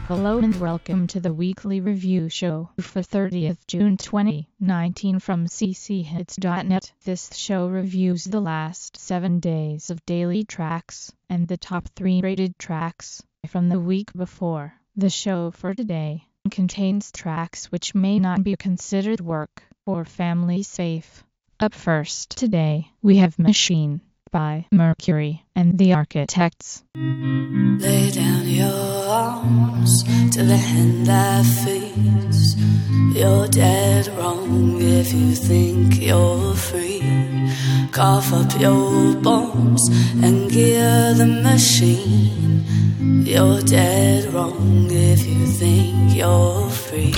Hello and welcome to the weekly review show for 30th June 2019 from cchits.net. This show reviews the last 7 days of daily tracks and the top 3 rated tracks from the week before. The show for today contains tracks which may not be considered work or family safe. Up first today, we have Machine by Mercury and the Architects. Lay down your arms to the hand that feeds. You're dead wrong if you think you're free. Cough up your bones and gear the machine. You're dead wrong if you think you're free.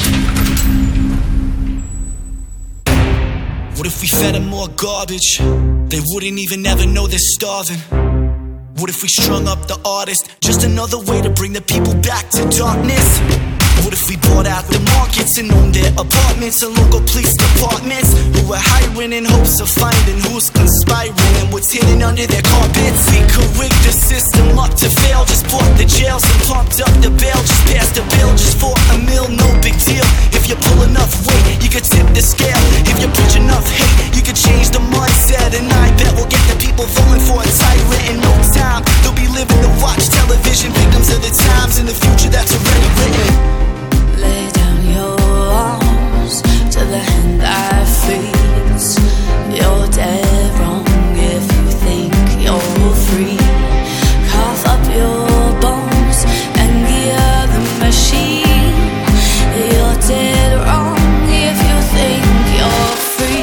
What if we fed them more garbage? They wouldn't even ever know they're starving. What if we strung up the artist? Just another way to bring the people back to darkness. What if we bought out the markets and owned their apartments and local police departments who were hiring in hopes of finding who's conspiring and what's hidden under their carpets? We could rig the system up to fail. Just bought the jails and pumped up the bail. Just passed the bill just for $1 million, no big deal. If you pull enough weight, you could tip the scale. If you preach enough hate, you could change the mindset. And I bet we'll get the people voting for a tyrant in no time. They'll be living to watch television, victims of the times in the future that's already written. Lay down your arms to the hand that feeds. You're dead wrong if you think you're free. Cough up your bones and gear the machine. You're dead wrong if you think you're free.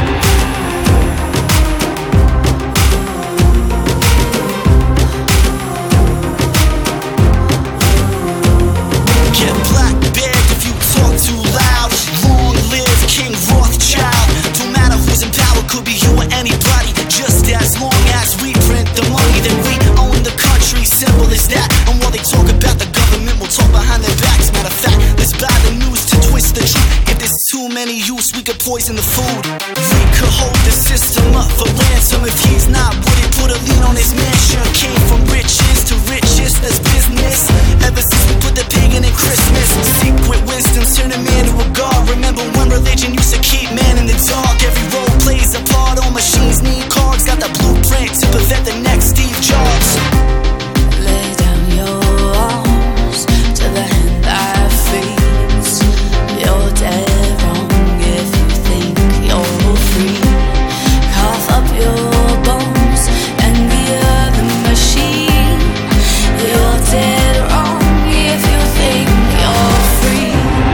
Get black bagged if you talk too loud. Long live King Rothschild. Don't matter who's in power, could be you or anybody. Just as long as we print the money, then we own the country. Simple as that. And while they talk about the government, we'll talk behind their backs. Matter of fact, let's buy the news to twist the truth. If there's too many youths, we could poison the food. We could hold the system up for ransom. If he's not, would it put a lien on his mansion? Came from riches to richest, that's business. Ever since we put the pagan in Christmas, secret wisdom turn a man to a god. Remember when religion used to keep man in the dark? Every role plays a part, all machines need cards. Got the blueprint to prevent the next Steve Jobs. Lay down your arms to the hand that feeds. You're dead wrong if you think you're free. Cough up your bones and gear the machine. You're dead wrong if you think you're free.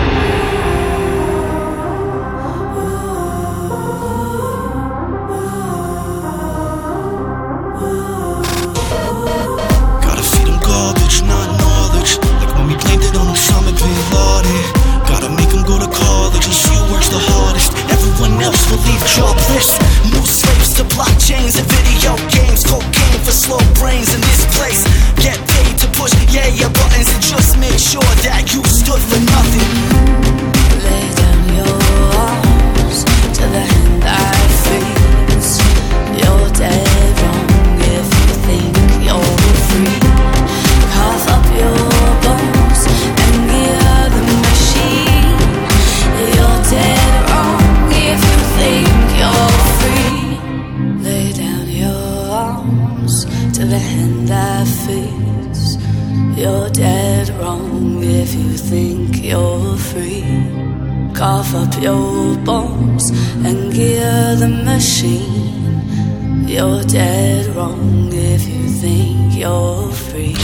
Gotta feed them garbage, not knowledge. Like when we blamed it on Osama bin Laden. Gotta make them go to college and she works the hardest. Everyone else will leave jobless. New slaves to blockchains and video games. Cocaine for slow brains in this place. Get paid to push your buttons and just make sure that you stood for nothing. Lay down your arms to the hand that feeds. You're dead wrong if you think you're free. Cough up your bones and gear the machine. You're dead wrong if you think you're free. Lay down your arms to the hand that feeds. You're dead wrong if you think you're free. Cough up your bones and gear the machine. You're dead wrong if you think you're free.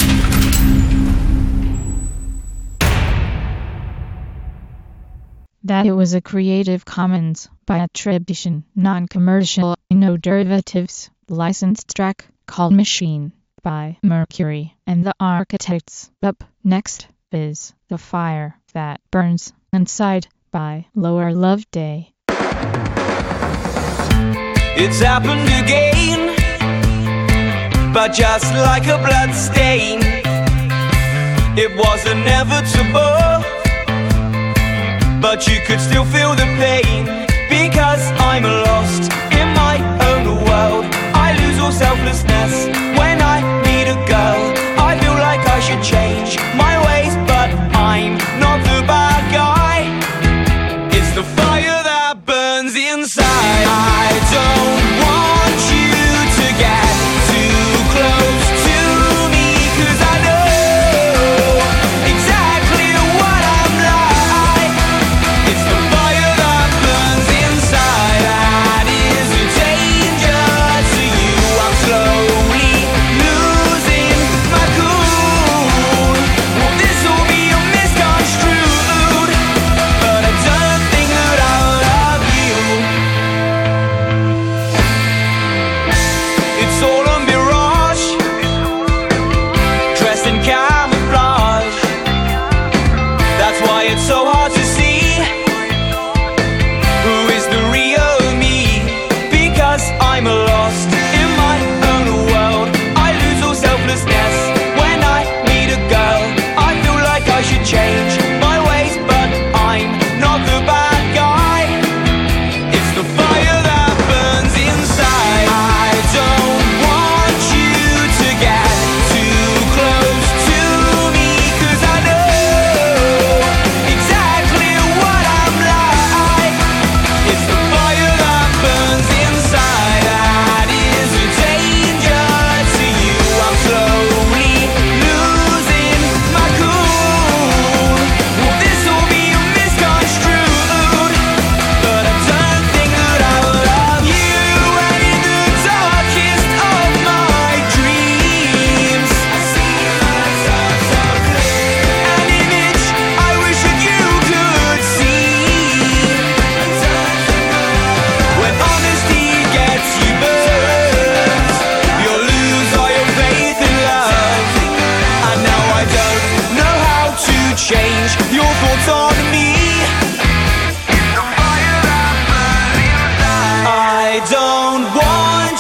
That it was a Creative Commons by attribution, non-commercial, no derivatives, licensed track called Machine by Mercury and the Architects. Up next is The Fire That Burns Inside by Lower Love Day. It's happened again, but just like a blood stain. It was inevitable, but you could still feel the pain. Because I'm lost in my own world, I lose all selflessness when I need a girl. I feel like I should change my ways, but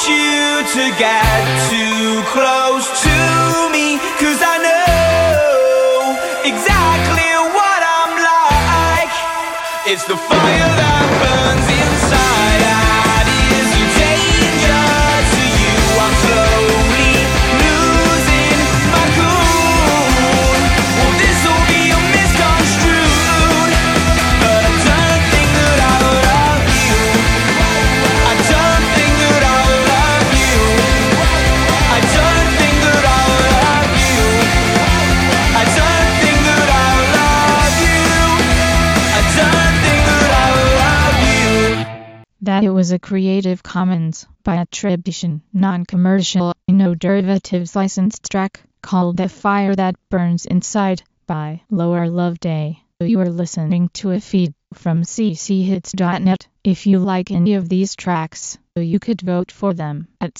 you to get too close to me, 'cause I know exactly what I'm like. It's the fire that burns inside. That is a danger to you. I'm slowly losing my cool. Well, this'll be a misconstrued, but I don't think that I love you. I don't think that I love you. I don't think that I love you. I don't think that I love you. I don't think that I love you. That it was a Creative Commons by attribution, non-commercial, no derivatives licensed track called The Fire That Burns Inside by Lower Love Day. You are listening to a feed from cchits.net. If you like any of these tracks, you could vote for them at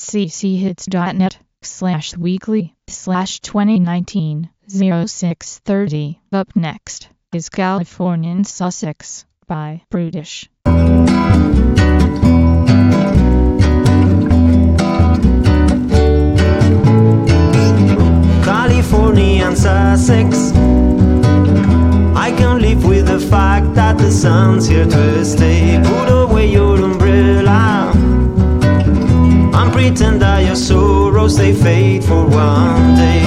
cchits.net/weekly/2019-0630. Up next is Californian Sussex by Brutish. Californian Sussex, I can live with the fact that the sun's here to stay. Put away your umbrella and pretend that your sorrows they fade for one day.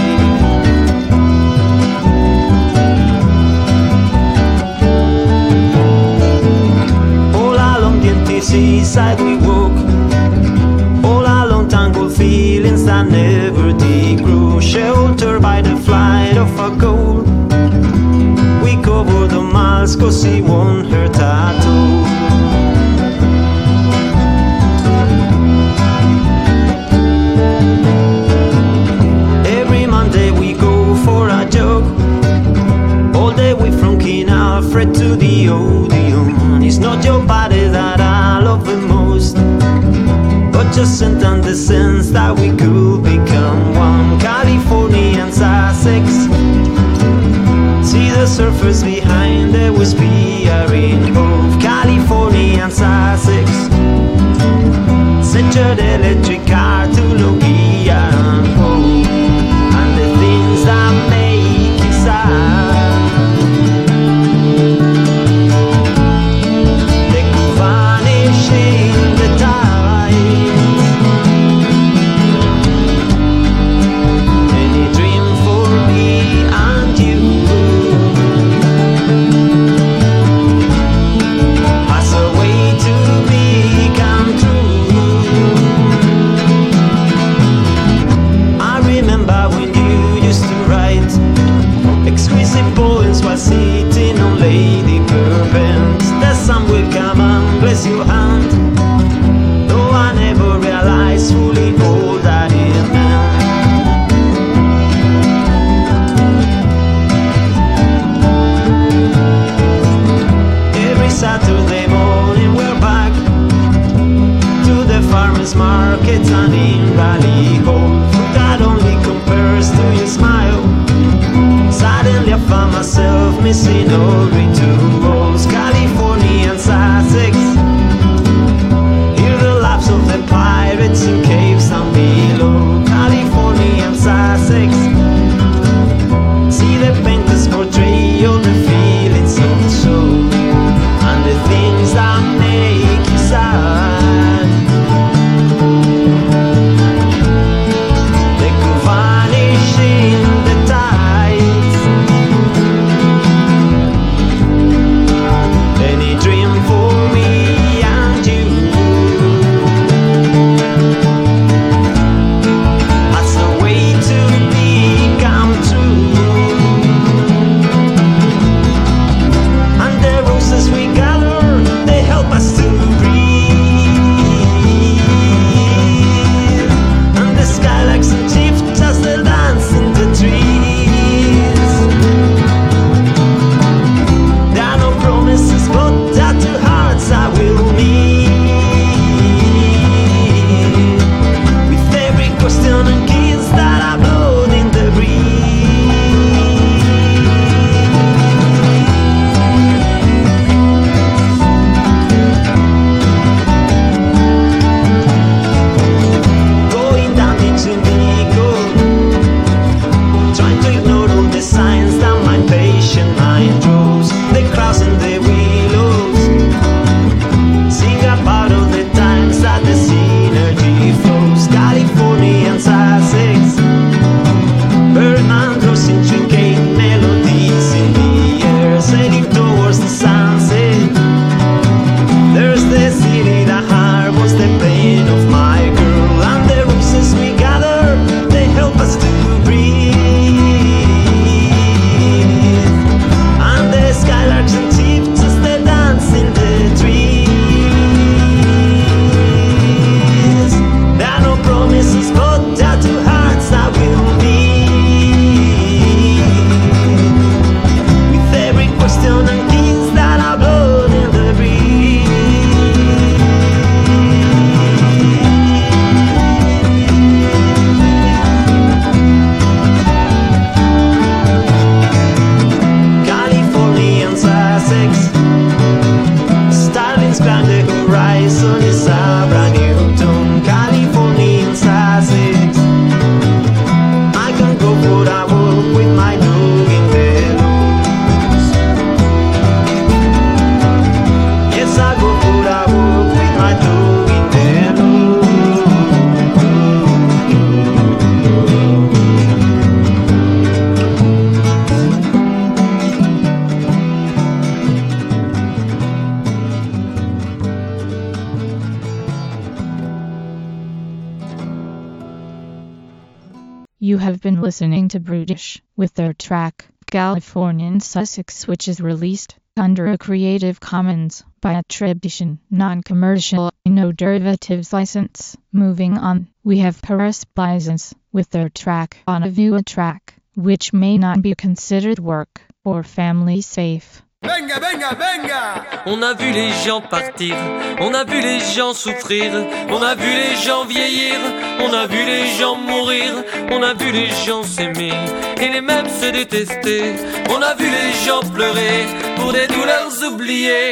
All along the empty seaside we walk, all along tangled feelings that never did grow. Sheltered by the flight of a goal, we cover the miles 'cause he won't hurt at all. Every Monday we go for a jog, all the way from King Alfred to the Odeon. It's not your body that I love the most, but just in the sense that we could become one. Californian Sussex, see the surface behind the wispy in Hove. Californian Sussex, set your electric car to low gear and hope, and the things that make you sad, they could vanish in the tide. Any dream for me and you has a way to become true. I remember when you used to write exquisite poems while sitting on Lady Bourbons. The sun will come and bless your hand, though I never realized fully all that it meant. Every Saturday morning we're back to the farmers markets and in Rally Hall. Food that only compares to your smile. Suddenly I found myself missing all rituals. Californian Sussex, hear the laughs of the pirates in caves down below. Californian Sussex, see the painters portray all the feelings of the soul, and the things that make you sad, they could vanish in the tides. You have been listening to Brutish with their track Californian Sussex, which is released under a Creative Commons by attribution, non-commercial, no derivatives license. Moving on, we have Paris Bisons with their track On a View, a track which may not be considered work or family safe. Venga, venga, venga! On a vu les gens partir, on a vu les gens souffrir, on a vu les gens vieillir, on a vu les gens mourir, on a vu les gens s'aimer et les mêmes se détester, on a vu les gens pleurer pour des douleurs oubliées.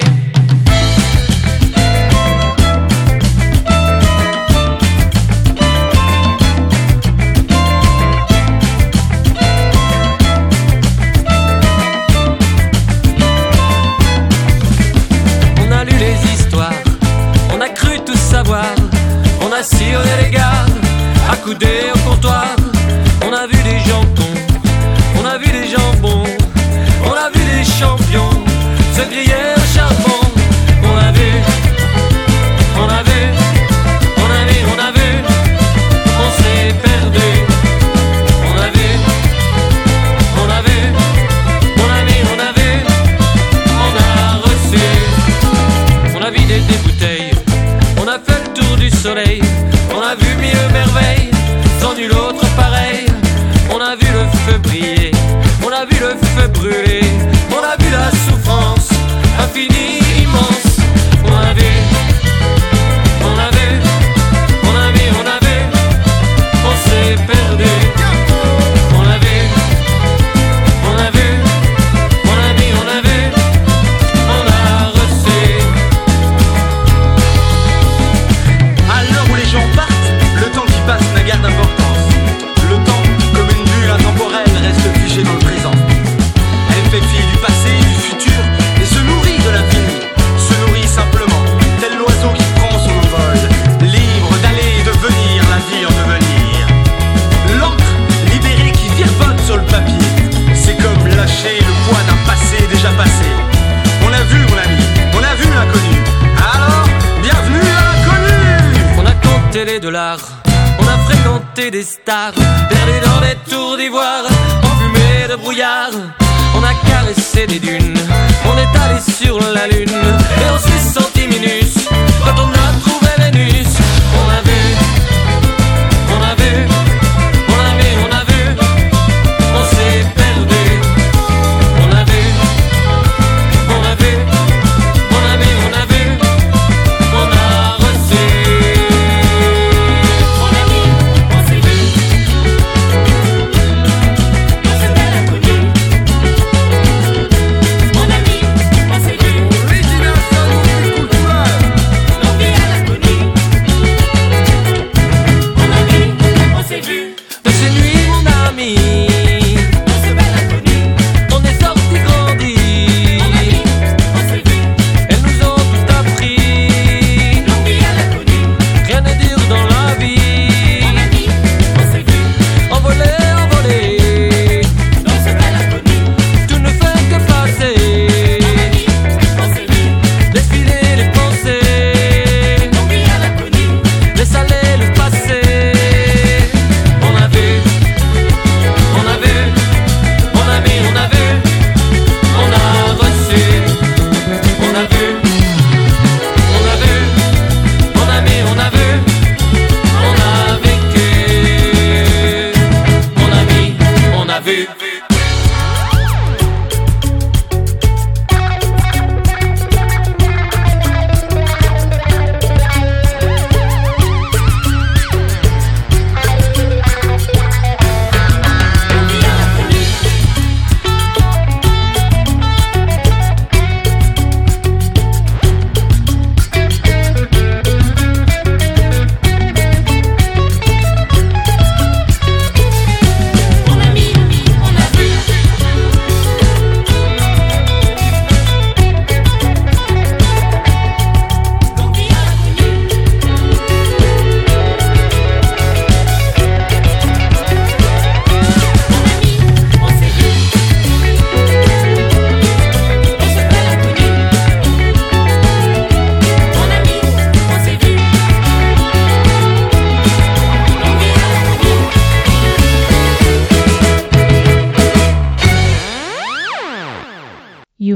On a sillonné les gares, accoudés au comptoir. On a vu des gens cons, on a vu des gens bons, on a vu des champions se griller au charbon. On a vu, on a vu, on a vu, on a vu, on s'est perdu. On a vu, on a vu, on a vu, on a vu, on a reçu. On a vidé des bouteilles, on a fait le tour du soleil, on a vu mille merveilles, sans nul autre pareil. On a vu le feu briller, on a vu le feu brûler, on a vu la souffrance infinie, immense. On a vu, on a vu, on a vu, on a vu, on s'est perdu. On a vu, on a vu, on a vu, on a vu, on a reçu. À l'heure où les gens partent, le temps qui passe n'a guère d'importance. Le temps, comme une bulle intemporelle, reste figé dans le présent. Elle fait fi du passé, du futur, et se nourrit de l'infini. Se nourrit simplement, tel l'oiseau qui prend son envol, libre d'aller et de venir, la vie en devenir. L'encre libérée qui virevolte sur le papier, c'est comme lâcher le poids d'un passé déjà passé. On a vu mon ami, on a vu l'inconnu. Alors, bienvenue à l'inconnu. On a compté les dollars, on a fréquenté des stars, perdu dans des tours d'ivoire, enfumé de brouillard. On a caressé des dunes, on est allé sur la lune, et on s'est senti minus quand on a trouvé Vénus. On a vu, on a vu, on a vu, on a vu, on s'est perdu. On a vu, on a vu, on a vu, on a vu, on a reçu. Mon ami, on s'est vu, on s'est bien inconnu. Mon ami, on s'est vu, Original Sound Cultural.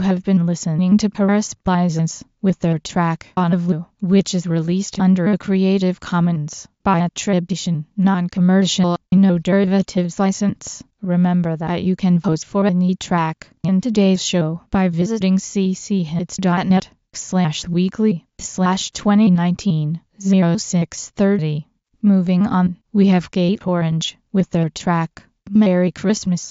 have been listening to Paris Bisons with their track Bonneville, which is released under a Creative Commons by attribution, non-commercial, no derivatives license. Remember that you can vote for any track in today's show by visiting cchits.net/weekly/2019-0630. Moving on, we have Gate Orange with their track Merry Christmas.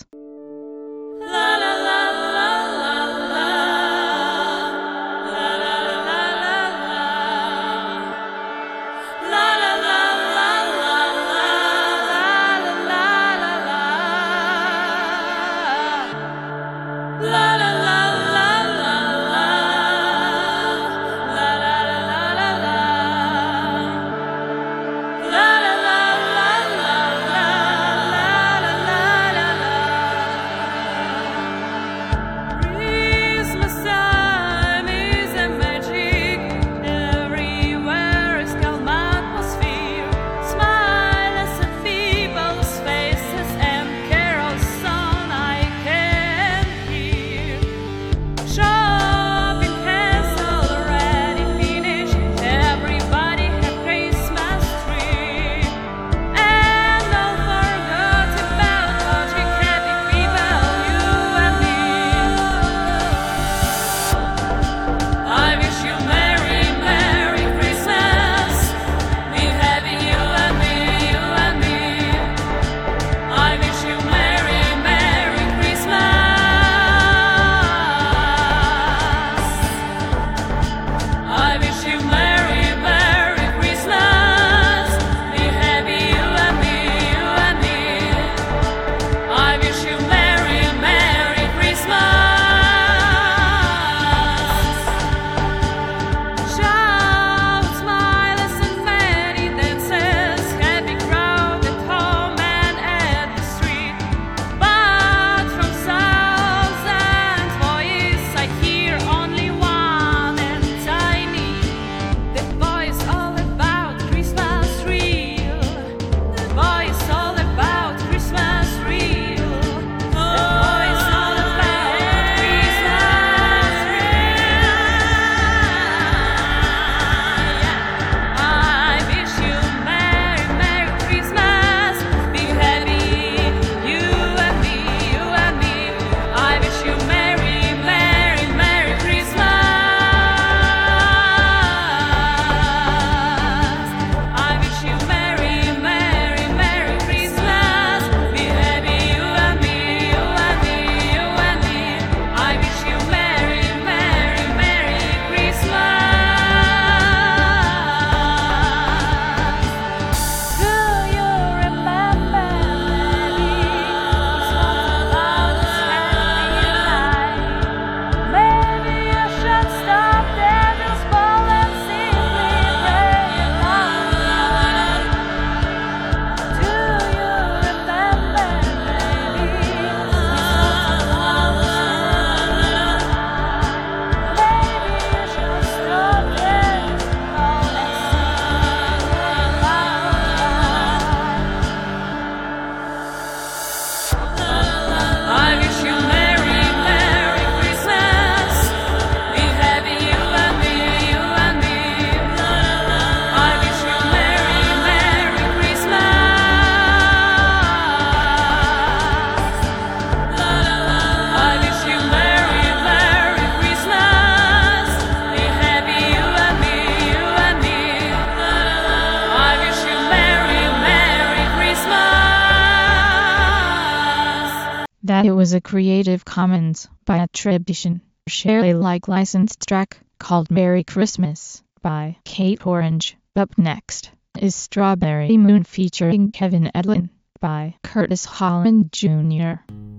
That it was a Creative Commons by attribution, share Alike licensed track called Merry Christmas by Gate Orange. Up next is Strawberry Moon featuring Kevin Edlin by Curtis Holland Jr.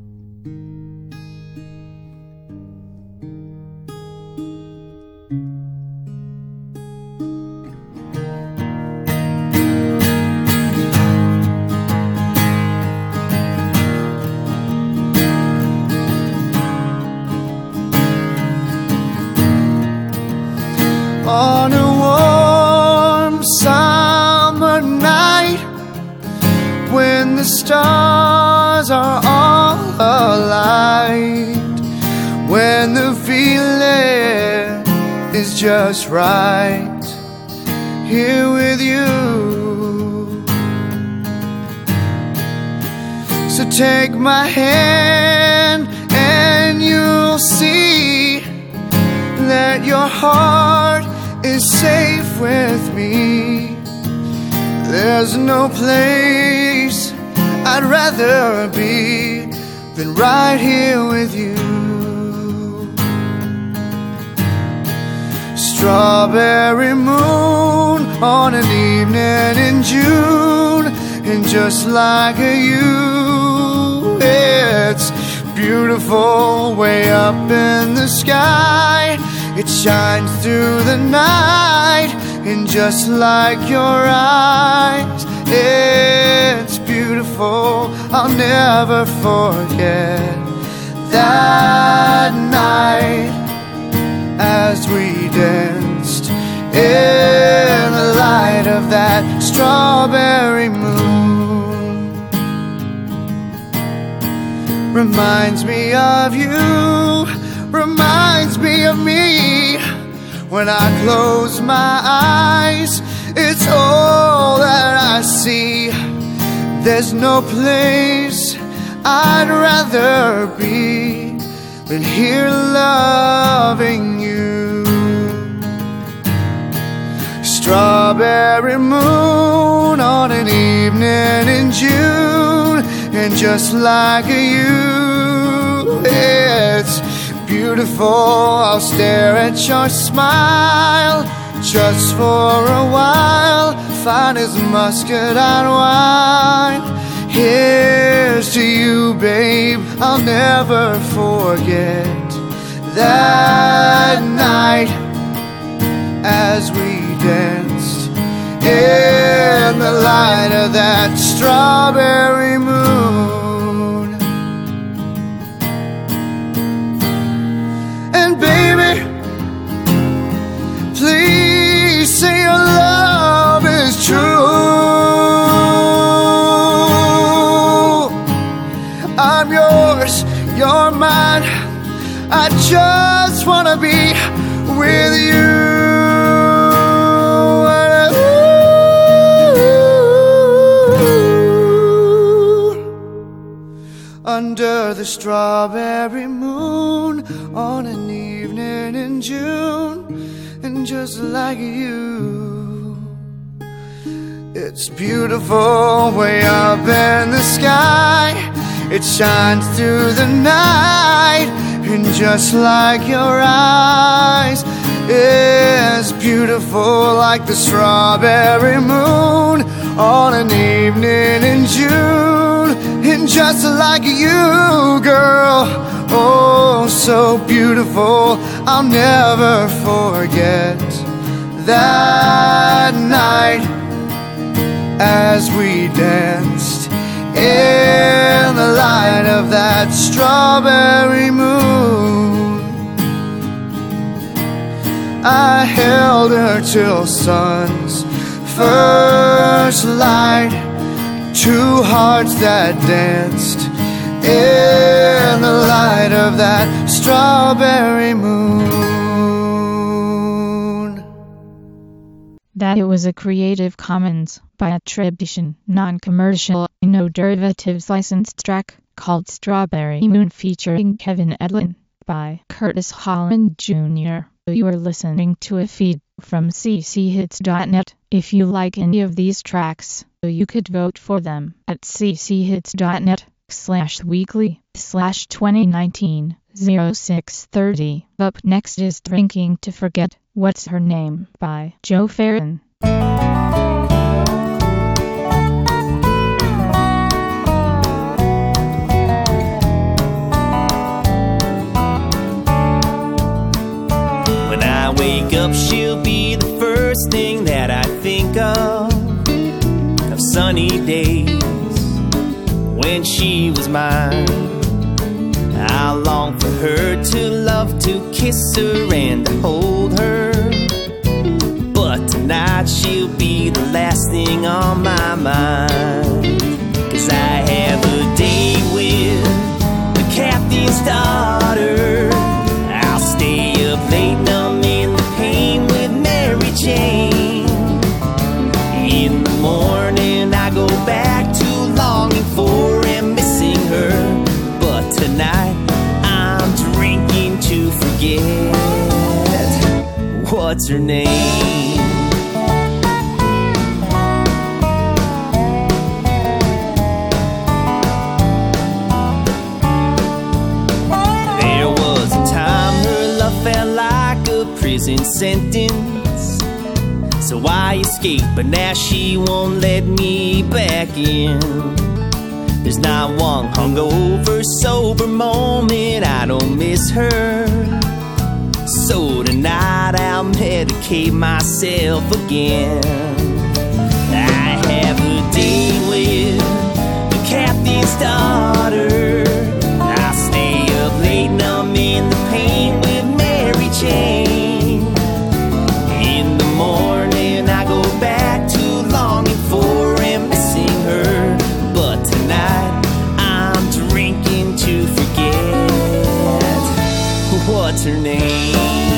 On a warm summer night, when the stars are all alight, when the fields is just right here with you. So take my hand and you'll see that your heart is safe with me. There's no place I'd rather be than right here with you. Strawberry moon on an evening in June, and just like you, it's beautiful way up in the sky. It shines through the night, and just like your eyes, it's beautiful. I'll never forget that night as we danced in the light of that strawberry moon. Reminds me of you, reminds me of me. When I close my eyes, it's all that I see. There's no place I'd rather be than here loving you. Strawberry moon on an evening in June, and just like you, it's beautiful. I'll stare at your smile just for a while, fine as muscadine wine. Here's to you, babe, I'll never forget that night as we danced in the light of that strawberry moon. And baby, please say your love is true. I'm yours, you're mine. I just wanna be with you. Under the strawberry moon on an evening in June, and just like you, it's beautiful way up in the sky. It shines through the night, and just like your eyes, it's beautiful like the strawberry moon on an evening in June. And just like you, girl, oh, so beautiful. I'll never forget that night as we danced in the light of that strawberry moon. I held her till sun's first light, two hearts that danced in the light of that strawberry moon. That it was a Creative Commons by attribution, non-commercial, no derivatives licensed track called Strawberry Moon featuring Kevin Edlin by Curtis Holland Jr. You are listening to a feed from cchits.net. If you like any of these tracks, you could vote for them at cchits.net/weekly/2019-0630. Up next is Drinking to Forget What's Her Name by Joe Farron. When I wake up, she'll be the first thing that I think of sunny days when she was mine. I long for her to love, to kiss her and to hold her, but tonight she'll be the last thing on my mind. 'Cause I have a date with the captain's daughter. I'll stay up late numbing the pain What's her name? There was a time her love felt like a prison sentence, so I escaped, but now she won't let me back in. There's not one hungover, sober moment I don't miss her. So tonight I'll medicate myself again. I have a date with the captain's daughter. I stay up late numbing the pain with Mary Jane. In the morning I go back to longing for and missing her. But tonight I'm drinking to forget. What's her name?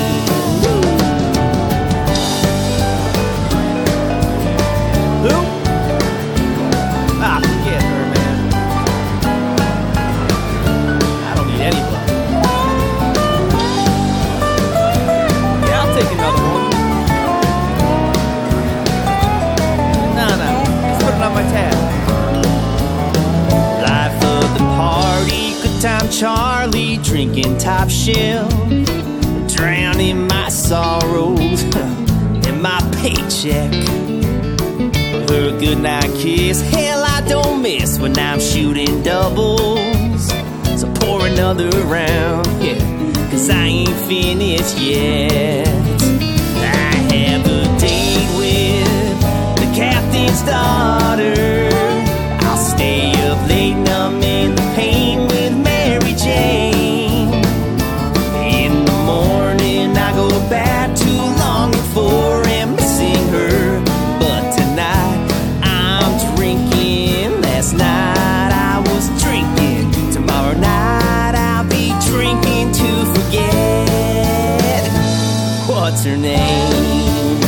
Charlie drinking top shelf, drowning my sorrows in my paycheck. Her goodnight kiss, hell I don't miss when I'm shooting doubles. So pour another round, yeah, cause I ain't finished yet. I have a date with the captain's daughter. I'll stay up late numbing the pain with Mary Jane. In the morning I go back to longing for and missing her. But tonight I'm drinking. Last night I was drinking. Tomorrow night I'll be drinking to forget. What's her name?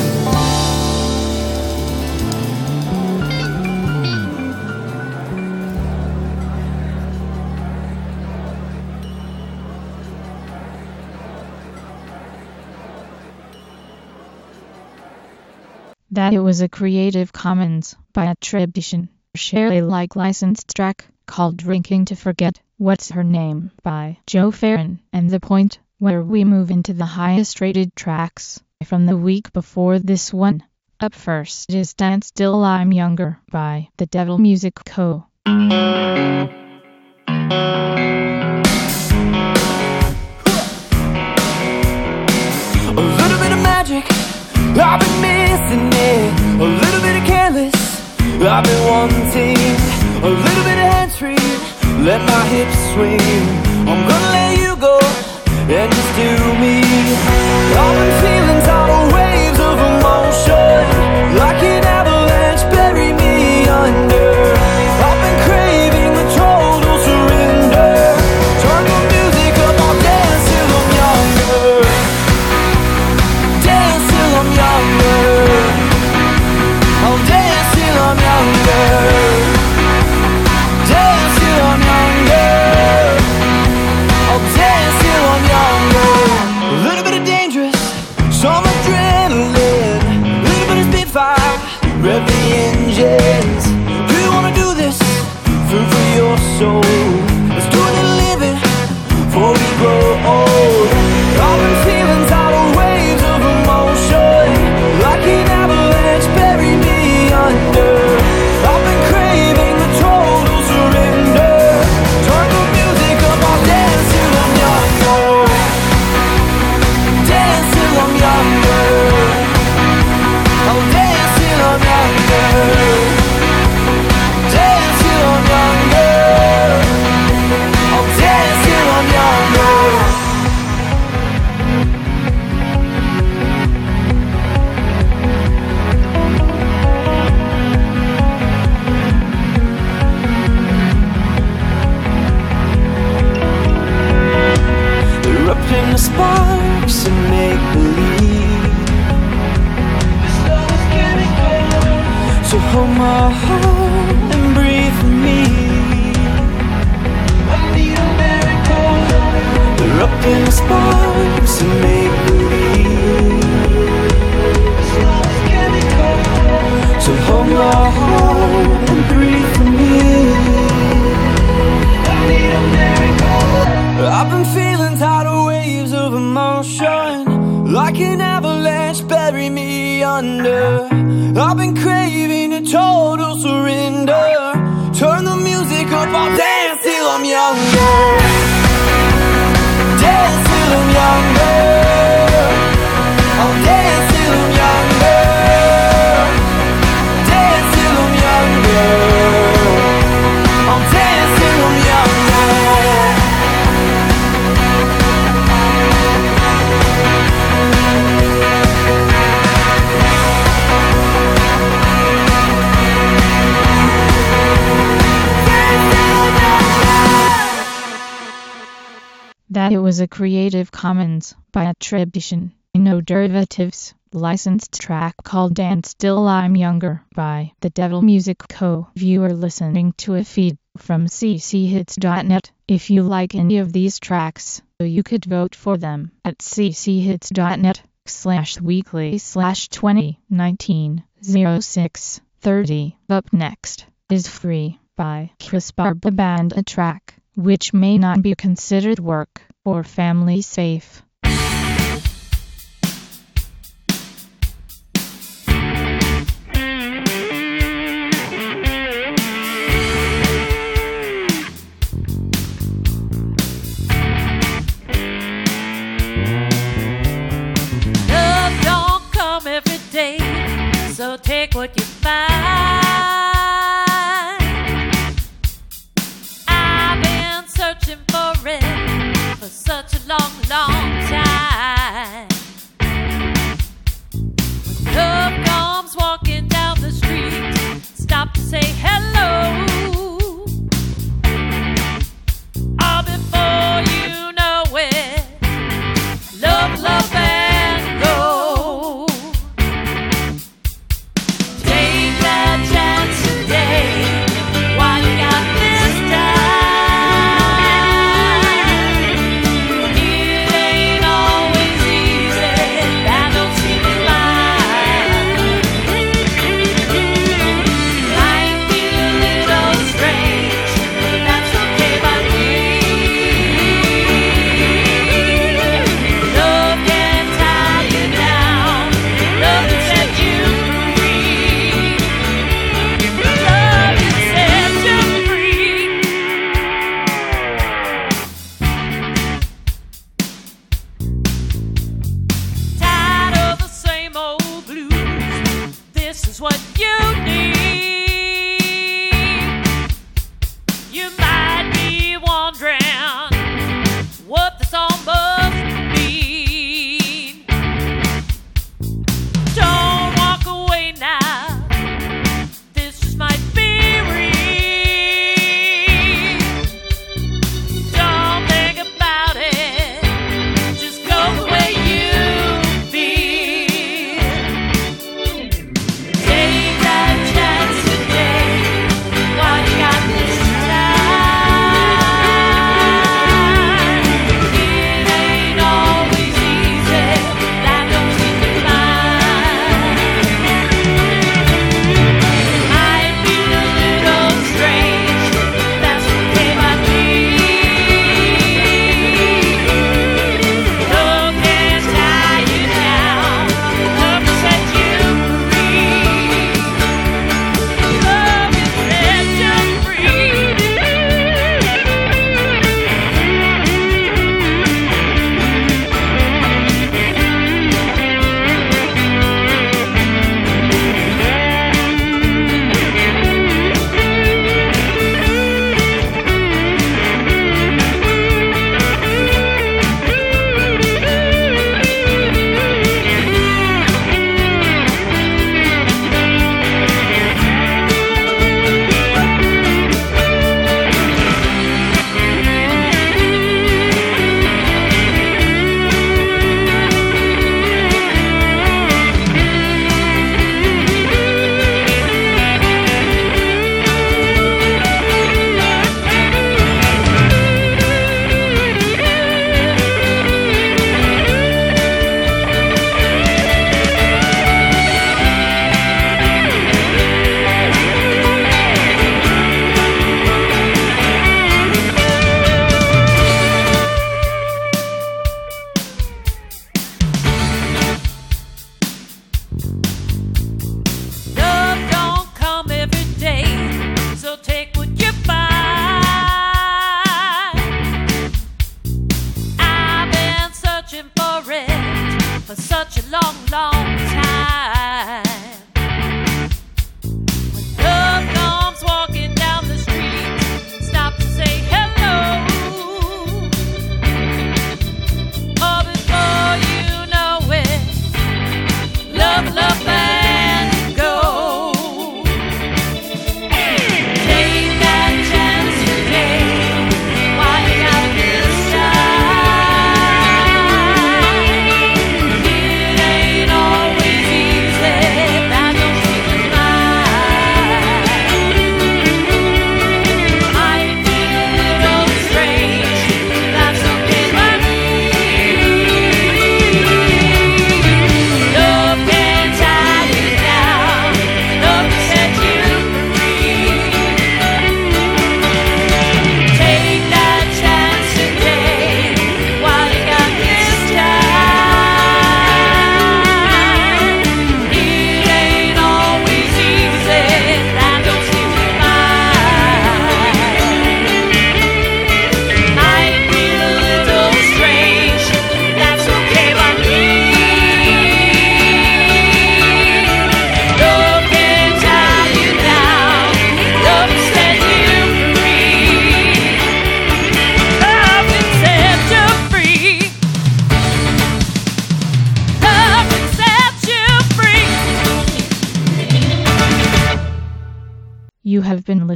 That it was a Creative Commons by attribution, share Alike licensed track called Drinking to Forget, What's Her Name by Joe Farron, and The Point, where we move into the highest rated tracks from the week before this one. Up first is Stand Still I'm Younger by The Devil Music Co. A little bit of magic, I've been missing it. A little bit of careless, I've been wanting. A little bit of hands-free, let my hips swing. I'm gonna let you go and just do me. All my feelings are waves of emotion, like an avalanche bury me under. I've been craving the total surrender. Turn the music up, I'll dance till I'm younger. Dance till I'm younger. I'll dance till I'm younger. Dance till I'm younger. I'll dance till I'm younger. A little bit of dangerous, some adrenaline. That it was a Creative Commons by attribution, no derivatives, licensed track called And Still I'm Younger by The Devil Music Co. You are listening to a feed from cchits.net. If you like any of these tracks, you could vote for them at cchits.net/weekly/2019-06-30. Up next is Free by Chris Barba Band, a track which may not be considered work or family safe. Love don't come every day, so take what you find. Searching for it for such a long, long time.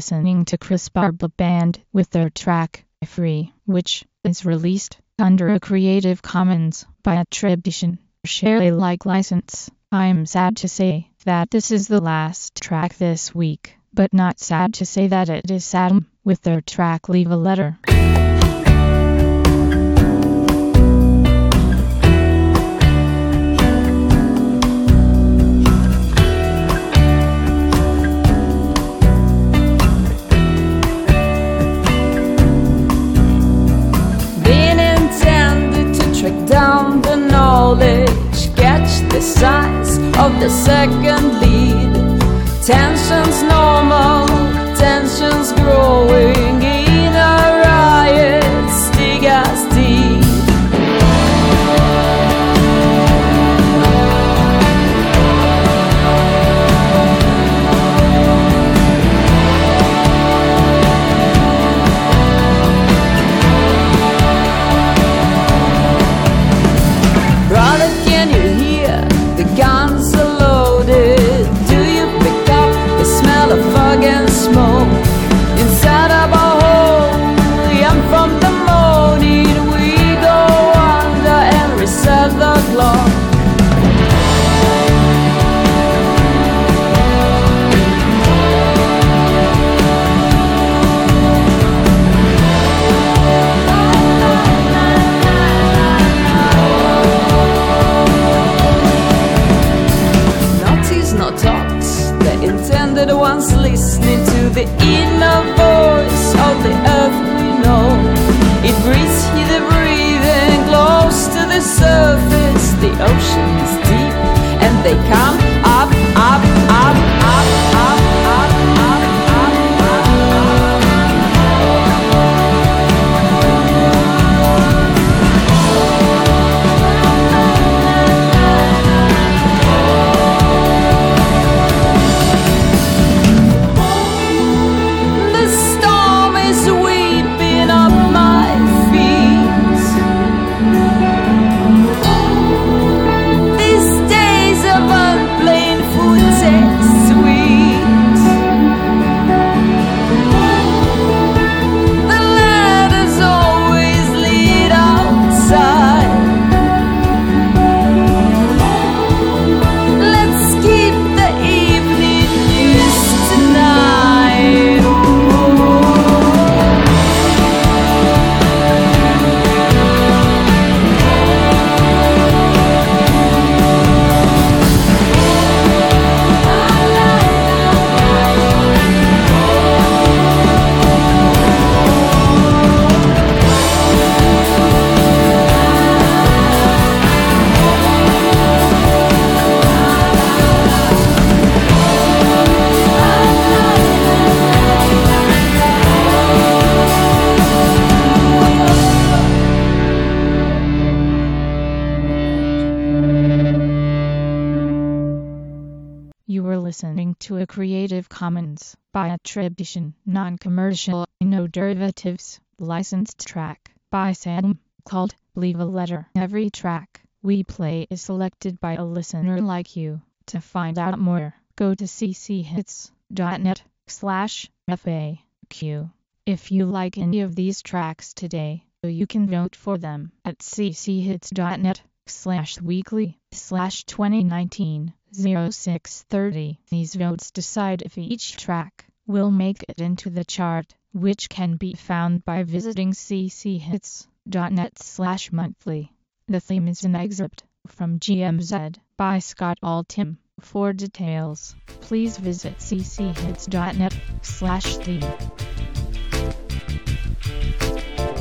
listening to Chris Barba Band with their track Free, which is released under a Creative Commons by attribution, share Alike license. I'm sad to say that this is the last track this week, but not sad to say that it is Saddam with their track Leave a Letter. Down the knowledge, catch the signs of the second lead. Tensions normal, tensions growing in a riot, stick as deep. Brother, can you hear the guns are loaded? Do you pick up the smell of fog and smoke? Inside of our home, and from the morning we go under and reset the clock. Intended ones listening to the inner voice of the earth we know. It breathes here the breathing close to the surface. The ocean is deep and they come up, up, up, up, up, up, up, listening to a Creative Commons by attribution, non-commercial, no derivatives, licensed track by Saddam called Leave a Letter. Every track we play is selected by a listener like you. To find out more, go to cchits.net/FAQ. If you like any of these tracks today, you can vote for them at cchits.net/weekly/2019-0630. These votes decide if each track will make it into the chart, which can be found by visiting cchits.net/monthly. The theme is an excerpt from GMZ by Scott Altham. For details, please visit cchits.net/theme.